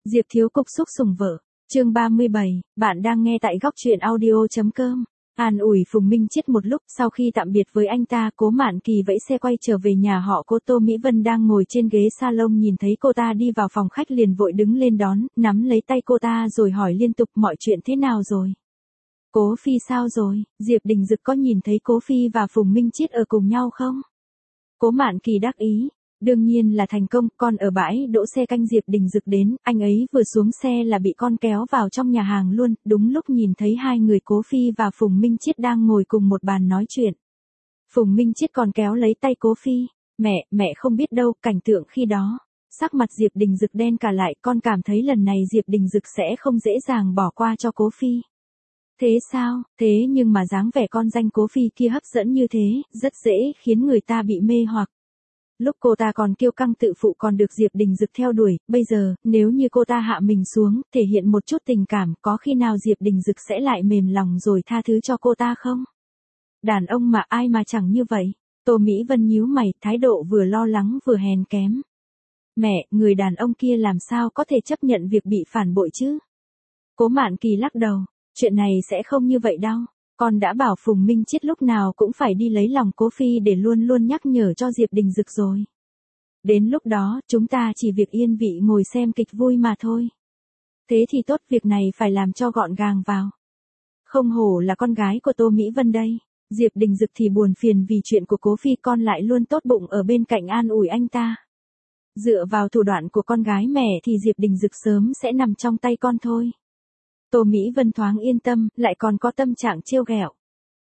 Diệp Thiếu Cục xúc sủng vợ. Chương 37, bạn đang nghe tại góc truyện audio.com. An ủi Phùng Minh Chiết một lúc, sau khi tạm biệt với anh ta, Cố Mạn Kỳ vẫy xe quay trở về nhà họ cô. Tô Mỹ Vân đang ngồi trên ghế salon nhìn thấy cô ta đi vào phòng khách liền vội đứng lên đón, nắm lấy tay cô ta rồi hỏi liên tục mọi chuyện thế nào rồi. Cố Phi sao rồi, Diệp Đình Dực có nhìn thấy Cố Phi và Phùng Minh Chiết ở cùng nhau không? Cố Mạn Kỳ đắc ý. Đương nhiên là thành công, con ở bãi đỗ xe canh Diệp Đình Dực đến, anh ấy vừa xuống xe là bị con kéo vào trong nhà hàng luôn, đúng lúc nhìn thấy hai người Cố Phi và Phùng Minh Chiết đang ngồi cùng một bàn nói chuyện. Phùng Minh Chiết còn kéo lấy tay Cố Phi, mẹ không biết đâu, cảnh tượng khi đó. Sắc mặt Diệp Đình Dực đen cả lại, con cảm thấy lần này Diệp Đình Dực sẽ không dễ dàng bỏ qua cho Cố Phi. Thế sao, thế nhưng mà dáng vẻ con danh Cố Phi kia hấp dẫn như thế, rất dễ khiến người ta bị mê hoặc. Lúc cô ta còn kiêu căng tự phụ còn được Diệp Đình Dực theo đuổi, bây giờ, nếu như cô ta hạ mình xuống, thể hiện một chút tình cảm, có khi nào Diệp Đình Dực sẽ lại mềm lòng rồi tha thứ cho cô ta không? Đàn ông mà ai mà chẳng như vậy. Tô Mỹ Vân nhíu mày, thái độ vừa lo lắng vừa hèn kém. Mẹ, người đàn ông kia làm sao có thể chấp nhận việc bị phản bội chứ? Cố Mạn Kỳ lắc đầu, chuyện này sẽ không như vậy đâu. Con đã bảo Phùng Minh Chiết lúc nào cũng phải đi lấy lòng Cố Phi để luôn luôn nhắc nhở cho Diệp Đình Dực rồi. Đến lúc đó, chúng ta chỉ việc yên vị ngồi xem kịch vui mà thôi. Thế thì tốt, việc này phải làm cho gọn gàng vào. Không hổ là con gái của Tô Mỹ Vân đây. Diệp Đình Dực thì buồn phiền vì chuyện của Cố Phi, con lại luôn tốt bụng ở bên cạnh an ủi anh ta. Dựa vào thủ đoạn của con gái mẹ thì Diệp Đình Dực sớm sẽ nằm trong tay con thôi. Tô Mỹ Vân thoáng yên tâm, lại còn có tâm trạng trêu ghẹo.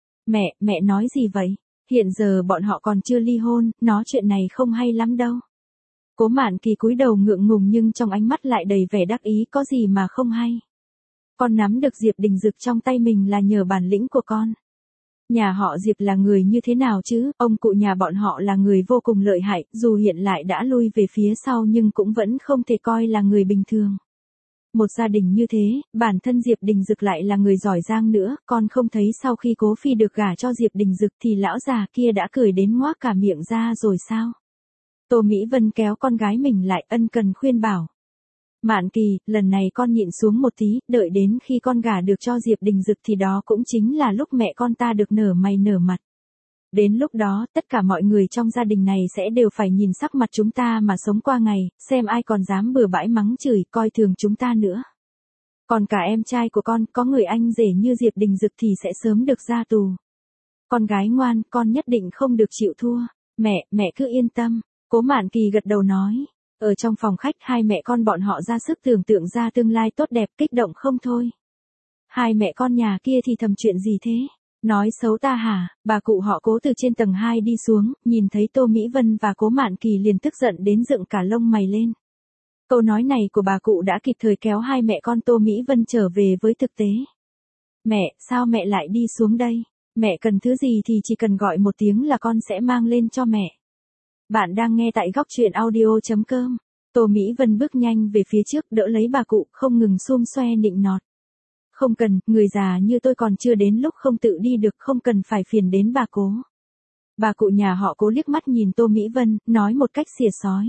Mẹ nói gì vậy? Hiện giờ bọn họ còn chưa ly hôn, nói chuyện này không hay lắm đâu. Cố Mạn Kỳ cúi đầu ngượng ngùng nhưng trong ánh mắt lại đầy vẻ đắc ý, có gì mà không hay. Con nắm được Diệp Đình Dực trong tay mình là nhờ bản lĩnh của con. Nhà họ Diệp là người như thế nào chứ, ông cụ nhà bọn họ là người vô cùng lợi hại, dù hiện lại đã lui về phía sau nhưng cũng vẫn không thể coi là người bình thường. Một gia đình như thế, bản thân Diệp Đình Dực lại là người giỏi giang nữa, con không thấy sau khi Cố Phi được gả cho Diệp Đình Dực thì lão già kia đã cười đến ngoác cả miệng ra rồi sao? Tô Mỹ Vân kéo con gái mình lại ân cần khuyên bảo. Mạn Kỳ, lần này con nhịn xuống một tí, đợi đến khi con gả được cho Diệp Đình Dực thì đó cũng chính là lúc mẹ con ta được nở mày nở mặt. Đến lúc đó, tất cả mọi người trong gia đình này sẽ đều phải nhìn sắc mặt chúng ta mà sống qua ngày, xem ai còn dám bừa bãi mắng chửi, coi thường chúng ta nữa. Còn cả em trai của con, có người anh rể như Diệp Đình Dực thì sẽ sớm được ra tù. Con gái ngoan, con nhất định không được chịu thua. Mẹ cứ yên tâm. Cố Mạn Kỳ gật đầu nói. Ở trong phòng khách, hai mẹ con bọn họ ra sức tưởng tượng ra tương lai tốt đẹp, kích động không thôi. Hai mẹ con nhà kia thì thầm chuyện gì thế? Nói xấu ta hả? Bà cụ họ Cố từ trên tầng 2 đi xuống, nhìn thấy Tô Mỹ Vân và Cố Mạn Kỳ liền tức giận đến dựng cả lông mày lên. Câu nói này của bà cụ đã kịp thời kéo hai mẹ con Tô Mỹ Vân trở về với thực tế. Mẹ, sao mẹ lại đi xuống đây? Mẹ cần thứ gì thì chỉ cần gọi một tiếng là con sẽ mang lên cho mẹ. Bạn đang nghe tại góc truyện audio.com. Tô Mỹ Vân bước nhanh về phía trước đỡ lấy bà cụ, không ngừng xum xoe nịnh nọt. Không cần, người già như tôi còn chưa đến lúc không tự đi được, không cần phải phiền đến bà Cố. Bà cụ nhà họ Cố liếc mắt nhìn Tô Mỹ Vân, nói một cách xỉa xói.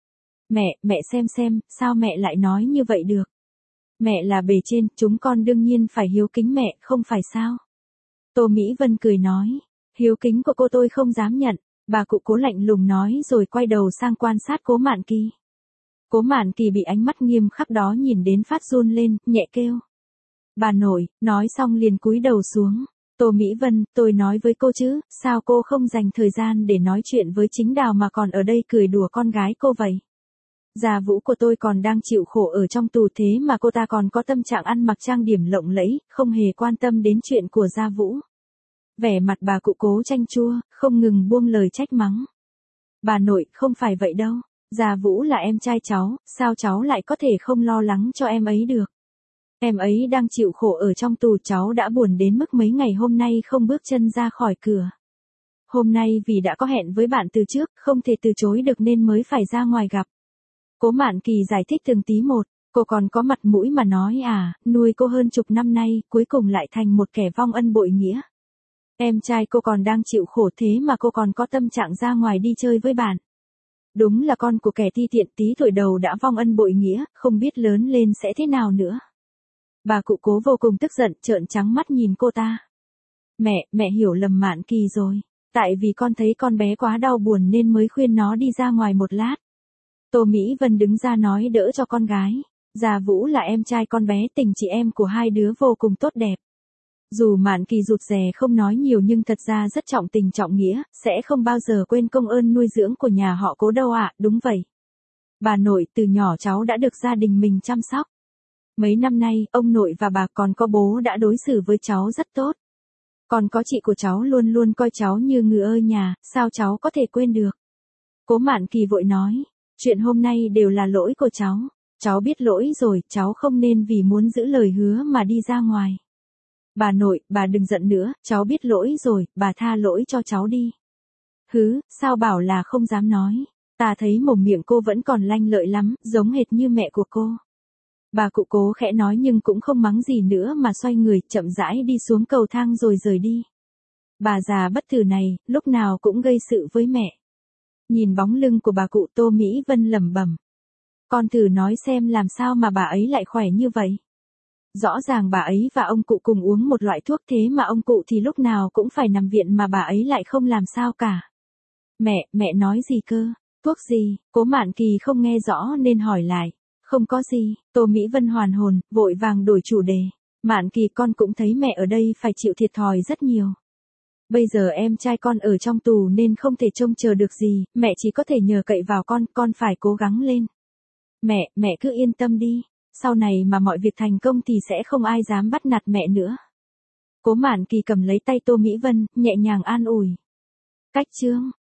Mẹ xem, sao mẹ lại nói như vậy được? Mẹ là bề trên, chúng con đương nhiên phải hiếu kính mẹ, không phải sao? Tô Mỹ Vân cười nói, hiếu kính của cô tôi không dám nhận, bà cụ Cố lạnh lùng nói rồi quay đầu sang quan sát Cố Mạn Kỳ. Cố Mạn Kỳ bị ánh mắt nghiêm khắc đó nhìn đến phát run lên, nhẹ kêu. Bà nội, nói xong liền cúi đầu xuống. Tô Mỹ Vân, tôi nói với cô chứ, sao cô không dành thời gian để nói chuyện với Chính Đào mà còn ở đây cười đùa con gái cô vậy? Gia Vũ của tôi còn đang chịu khổ ở trong tù thế mà cô ta còn có tâm trạng ăn mặc trang điểm lộng lẫy, không hề quan tâm đến chuyện của Gia Vũ. Vẻ mặt bà cụ Cố chanh chua, không ngừng buông lời trách mắng. Bà nội, không phải vậy đâu, Gia Vũ là em trai cháu, sao cháu lại có thể không lo lắng cho em ấy được? Em ấy đang chịu khổ ở trong tù, cháu đã buồn đến mức mấy ngày hôm nay không bước chân ra khỏi cửa. Hôm nay vì đã có hẹn với bạn từ trước, không thể từ chối được nên mới phải ra ngoài gặp. Cố Mạn Kỳ giải thích từng tí một, cô còn có mặt mũi mà nói à, nuôi cô hơn chục năm nay, cuối cùng lại thành một kẻ vong ân bội nghĩa. Em trai cô còn đang chịu khổ thế mà cô còn có tâm trạng ra ngoài đi chơi với bạn. Đúng là con của kẻ ti tiện, tí tuổi đầu đã vong ân bội nghĩa, không biết lớn lên sẽ thế nào nữa. Bà cụ Cố vô cùng tức giận, trợn trắng mắt nhìn cô ta. Mẹ hiểu lầm Mạn Kỳ rồi. Tại vì con thấy con bé quá đau buồn nên mới khuyên nó đi ra ngoài một lát. Tô Mỹ Vân đứng ra nói đỡ cho con gái. Gia Vũ là em trai con bé, tình chị em của hai đứa vô cùng tốt đẹp. Dù Mạn Kỳ rụt rè không nói nhiều nhưng thật ra rất trọng tình trọng nghĩa, sẽ không bao giờ quên công ơn nuôi dưỡng của nhà họ Cố đâu ạ. Đúng vậy. Bà nội, từ nhỏ cháu đã được gia đình mình chăm sóc. Mấy năm nay, ông nội và bà còn có bố đã đối xử với cháu rất tốt. Còn có chị của cháu luôn luôn coi cháu như người ơi nhà, sao cháu có thể quên được. Cố Mạn Kỳ vội nói, chuyện hôm nay đều là lỗi của cháu. Cháu biết lỗi rồi, cháu không nên vì muốn giữ lời hứa mà đi ra ngoài. Bà nội, bà đừng giận nữa, cháu biết lỗi rồi, bà tha lỗi cho cháu đi. Hứ, sao bảo là không dám nói. Ta thấy mồm miệng cô vẫn còn lanh lợi lắm, giống hệt như mẹ của cô. Bà cụ Cố khẽ nói nhưng cũng không mắng gì nữa mà xoay người chậm rãi đi xuống cầu thang rồi rời đi. Bà già bất tử này, lúc nào cũng gây sự với mẹ. Nhìn bóng lưng của bà cụ, Tô Mỹ Vân lẩm bẩm. Con thử nói xem làm sao mà bà ấy lại khỏe như vậy. Rõ ràng bà ấy và ông cụ cùng uống một loại thuốc thế mà ông cụ thì lúc nào cũng phải nằm viện mà bà ấy lại không làm sao cả. Mẹ nói gì cơ? Thuốc gì? Cố Mạn Kỳ không nghe rõ nên hỏi lại. Không có gì, Tô Mỹ Vân hoàn hồn, vội vàng đổi chủ đề. Mạn Kỳ, con cũng thấy mẹ ở đây phải chịu thiệt thòi rất nhiều. Bây giờ em trai con ở trong tù nên không thể trông chờ được gì, mẹ chỉ có thể nhờ cậy vào con phải cố gắng lên. Mẹ cứ yên tâm đi, sau này mà mọi việc thành công thì sẽ không ai dám bắt nạt mẹ nữa. Cố Mạn Kỳ cầm lấy tay Tô Mỹ Vân, nhẹ nhàng an ủi. Cách chương